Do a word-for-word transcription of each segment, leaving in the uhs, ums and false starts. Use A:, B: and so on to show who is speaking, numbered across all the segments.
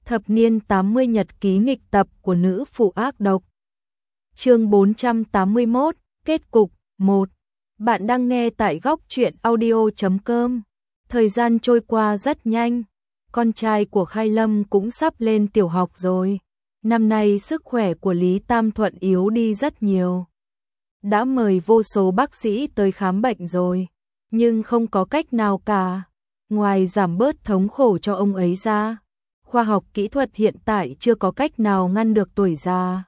A: Thập niên tám mươi nhật ký nghịch tập của nữ phụ ác độc. Chương bốn trăm tám mươi mốt, kết cục một. Bạn đang nghe tại góc truyện audio chấm com. Thời gian trôi qua rất nhanh, con trai của Khai Lâm cũng sắp lên tiểu học rồi. Năm nay sức khỏe của Lý Tam Thuận yếu đi rất nhiều. Đã mời vô số bác sĩ tới khám bệnh rồi, nhưng không có cách nào cả, ngoài giảm bớt thống khổ cho ông ấy ra. Khoa học kỹ thuật hiện tại chưa có cách nào ngăn được tuổi già.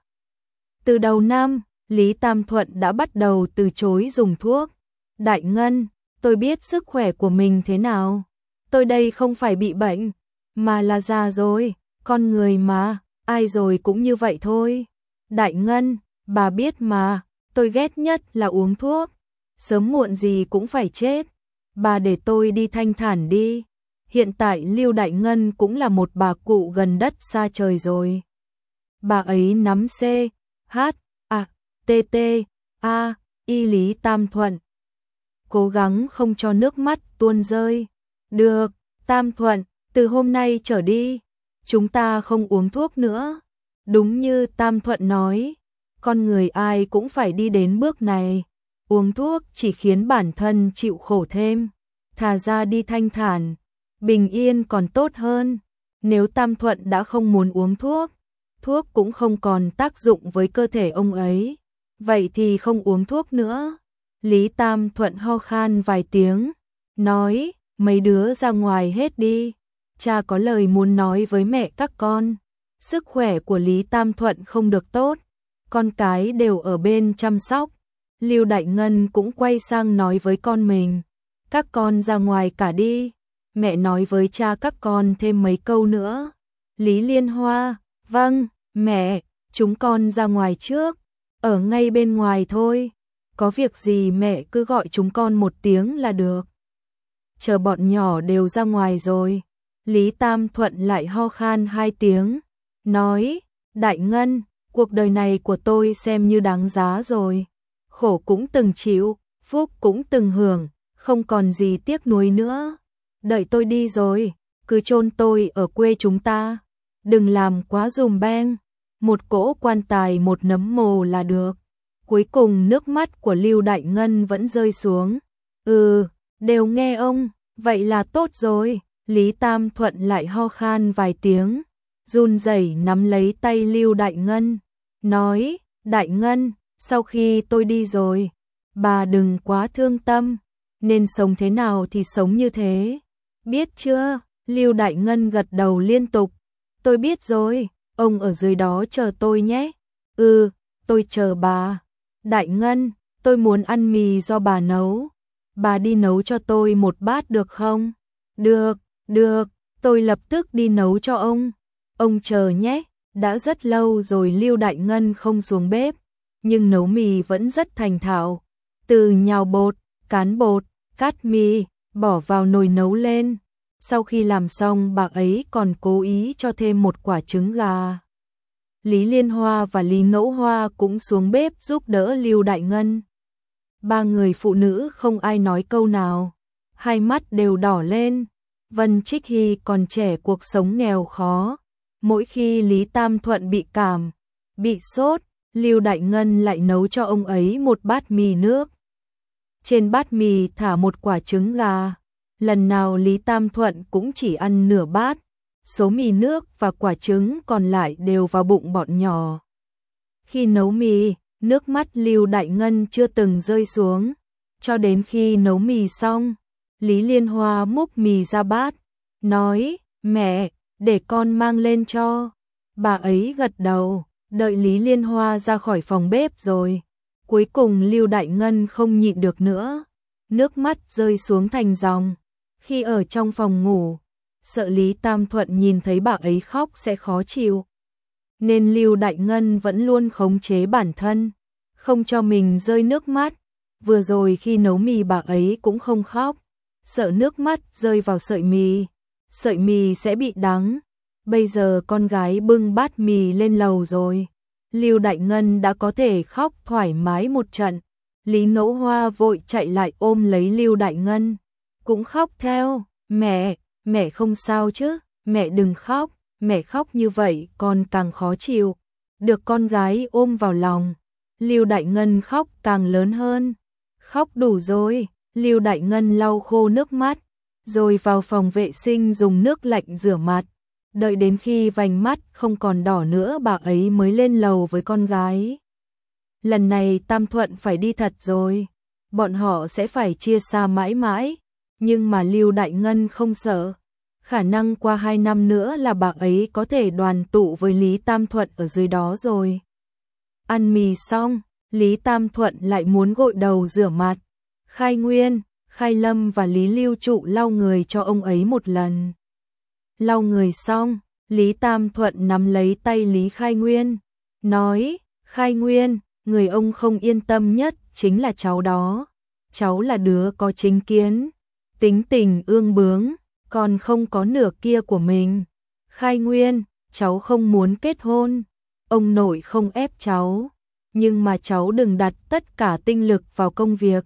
A: Từ đầu năm, Lý Tam Thuận đã bắt đầu từ chối dùng thuốc. Đại Ngân, tôi biết sức khỏe của mình thế nào. Tôi đây không phải bị bệnh, mà là già rồi, con người mà, ai rồi cũng như vậy thôi. Đại Ngân, bà biết mà, tôi ghét nhất là uống thuốc. Sớm muộn gì cũng phải chết. Bà để tôi đi thanh thản đi. Hiện tại Lưu Đại Ngân cũng là một bà cụ gần đất xa trời rồi. Bà ấy nắm C, H, A, T, T, A, Y Lý Tam Thuận. Cố gắng không cho nước mắt tuôn rơi. Được, Tam Thuận, từ hôm nay trở đi, chúng ta không uống thuốc nữa. Đúng như Tam Thuận nói, con người ai cũng phải đi đến bước này. Uống thuốc chỉ khiến bản thân chịu khổ thêm. Thà ra đi thanh thản, bình yên còn tốt hơn. Nếu Tam Thuận đã không muốn uống thuốc, thuốc cũng không còn tác dụng với cơ thể ông ấy, vậy thì không uống thuốc nữa. Lý Tam Thuận ho khan vài tiếng, nói, mấy đứa ra ngoài hết đi, cha có lời muốn nói với mẹ các con. Sức khỏe của Lý Tam Thuận không được tốt, con cái đều ở bên chăm sóc. Lưu Đại Ngân cũng quay sang nói với con mình, các con ra ngoài cả đi, mẹ nói với cha các con thêm mấy câu nữa. Lý Liên Hoa, vâng, mẹ, chúng con ra ngoài trước, ở ngay bên ngoài thôi, có việc gì mẹ cứ gọi chúng con một tiếng là được. Chờ bọn nhỏ đều ra ngoài rồi, Lý Tam Thuận lại ho khan hai tiếng, nói, Đại Ngân, cuộc đời này của tôi xem như đáng giá rồi, khổ cũng từng chịu, phúc cũng từng hưởng, không còn gì tiếc nuối nữa. Đợi tôi đi rồi, cứ chôn tôi ở quê chúng ta, đừng làm quá dùm beng, một cỗ quan tài một nấm mồ là được. Cuối cùng nước mắt của Lưu Đại Ngân vẫn rơi xuống. Ừ, đều nghe ông, vậy là tốt rồi. Lý Tam Thuận lại ho khan vài tiếng, run rẩy nắm lấy tay Lưu Đại Ngân, nói, Đại Ngân, sau khi tôi đi rồi, bà đừng quá thương tâm, nên sống thế nào thì sống như thế. Biết chưa? Lưu Đại Ngân gật đầu liên tục. Tôi biết rồi, ông ở dưới đó chờ tôi nhé. Ừ, tôi chờ bà. Đại Ngân, tôi muốn ăn mì do bà nấu. Bà đi nấu cho tôi một bát được không? Được, được, tôi lập tức đi nấu cho ông. Ông chờ nhé. Đã rất lâu rồi Lưu Đại Ngân không xuống bếp, nhưng nấu mì vẫn rất thành thạo. Từ nhào bột, cán bột, cắt mì, bỏ vào nồi nấu lên. Sau khi làm xong bà ấy còn cố ý cho thêm một quả trứng gà. Lý Liên Hoa và Lý Ngẫu Hoa cũng xuống bếp giúp đỡ Lưu Đại Ngân. Ba người phụ nữ không ai nói câu nào, hai mắt đều đỏ lên. Vân Trích Hy còn trẻ, cuộc sống nghèo khó. Mỗi khi Lý Tam Thuận bị cảm, bị sốt, Lưu Đại Ngân lại nấu cho ông ấy một bát mì nước. Trên bát mì thả một quả trứng gà. Lần nào Lý Tam Thuận cũng chỉ ăn nửa bát, số mì nước và quả trứng còn lại đều vào bụng bọn nhỏ. Khi nấu mì, nước mắt Lưu Đại Ngân chưa từng rơi xuống, cho đến khi nấu mì xong, Lý Liên Hoa múc mì ra bát, nói, mẹ, để con mang lên cho. Bà ấy gật đầu, đợi Lý Liên Hoa ra khỏi phòng bếp rồi. Cuối cùng Lưu Đại Ngân không nhịn được nữa, nước mắt rơi xuống thành dòng. Khi ở trong phòng ngủ, sợ Lý Tam Thuận nhìn thấy bà ấy khóc sẽ khó chịu, nên Lưu Đại Ngân vẫn luôn khống chế bản thân, không cho mình rơi nước mắt. Vừa rồi khi nấu mì bà ấy cũng không khóc, sợ nước mắt rơi vào sợi mì, sợi mì sẽ bị đắng. Bây giờ con gái bưng bát mì lên lầu rồi, Lưu Đại Ngân đã có thể khóc thoải mái một trận. Lý Ngẫu Hoa vội chạy lại ôm lấy Lưu Đại Ngân, cũng khóc theo. Mẹ, mẹ không sao chứ, mẹ đừng khóc, mẹ khóc như vậy con càng khó chịu. Được con gái ôm vào lòng, Lưu Đại Ngân khóc càng lớn hơn. Khóc đủ rồi, Lưu Đại Ngân lau khô nước mắt, rồi vào phòng vệ sinh dùng nước lạnh rửa mặt. Đợi đến khi vành mắt không còn đỏ nữa bà ấy mới lên lầu với con gái. Lần này Tam Thuận phải đi thật rồi, bọn họ sẽ phải chia xa mãi mãi, nhưng mà Lưu Đại Ngân không sợ. Khả năng qua hai năm nữa là bà ấy có thể đoàn tụ với Lý Tam Thuận ở dưới đó rồi. Ăn mì xong, Lý Tam Thuận lại muốn gội đầu rửa mặt. Khai Nguyên, Khai Lâm và Lý Lưu Trụ lau người cho ông ấy một lần. Lau người xong, Lý Tam Thuận nắm lấy tay Lý Khai Nguyên, nói, Khai Nguyên, người ông không yên tâm nhất chính là cháu đó. Cháu là đứa có chính kiến, tính tình ương bướng, còn không có nửa kia của mình. Khai Nguyên, cháu không muốn kết hôn, ông nội không ép cháu, nhưng mà cháu đừng đặt tất cả tinh lực vào công việc.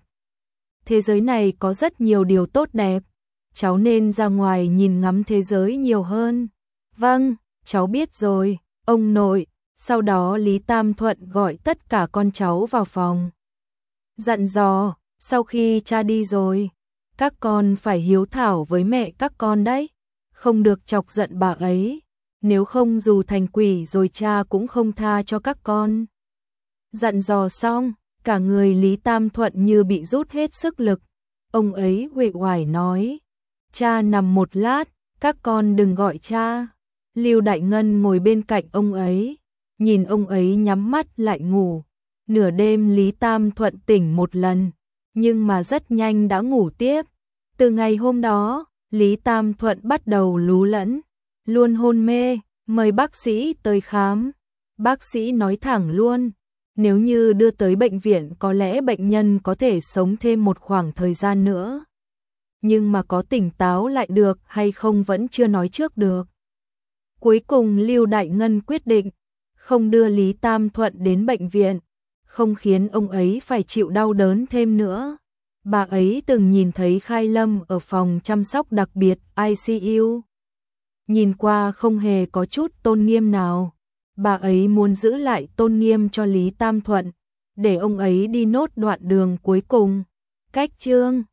A: Thế giới này có rất nhiều điều tốt đẹp, cháu nên ra ngoài nhìn ngắm thế giới nhiều hơn. Vâng, cháu biết rồi, ông nội. Sau đó Lý Tam Thuận gọi tất cả con cháu vào phòng. Dặn dò, sau khi cha đi rồi, các con phải hiếu thảo với mẹ các con đấy, không được chọc giận bà ấy, nếu không dù thành quỷ rồi cha cũng không tha cho các con. Dặn dò xong, cả người Lý Tam Thuận như bị rút hết sức lực, ông ấy uể oải nói, cha nằm một lát, các con đừng gọi cha. Lưu Đại Ngân ngồi bên cạnh ông ấy, nhìn ông ấy nhắm mắt lại ngủ. Nửa đêm Lý Tam Thuận tỉnh một lần, nhưng mà rất nhanh đã ngủ tiếp. Từ ngày hôm đó, Lý Tam Thuận bắt đầu lú lẫn, luôn hôn mê, mời bác sĩ tới khám. Bác sĩ nói thẳng luôn, nếu như đưa tới bệnh viện có lẽ bệnh nhân có thể sống thêm một khoảng thời gian nữa. Nhưng mà có tỉnh táo lại được hay không vẫn chưa nói trước được. Cuối cùng Lưu Đại Ngân quyết định không đưa Lý Tam Thuận đến bệnh viện, không khiến ông ấy phải chịu đau đớn thêm nữa. Bà ấy từng nhìn thấy Khai Lâm ở phòng chăm sóc đặc biệt I C U. Nhìn qua không hề có chút tôn nghiêm nào. Bà ấy muốn giữ lại tôn nghiêm cho Lý Tam Thuận, để ông ấy đi nốt đoạn đường cuối cùng. Cách chương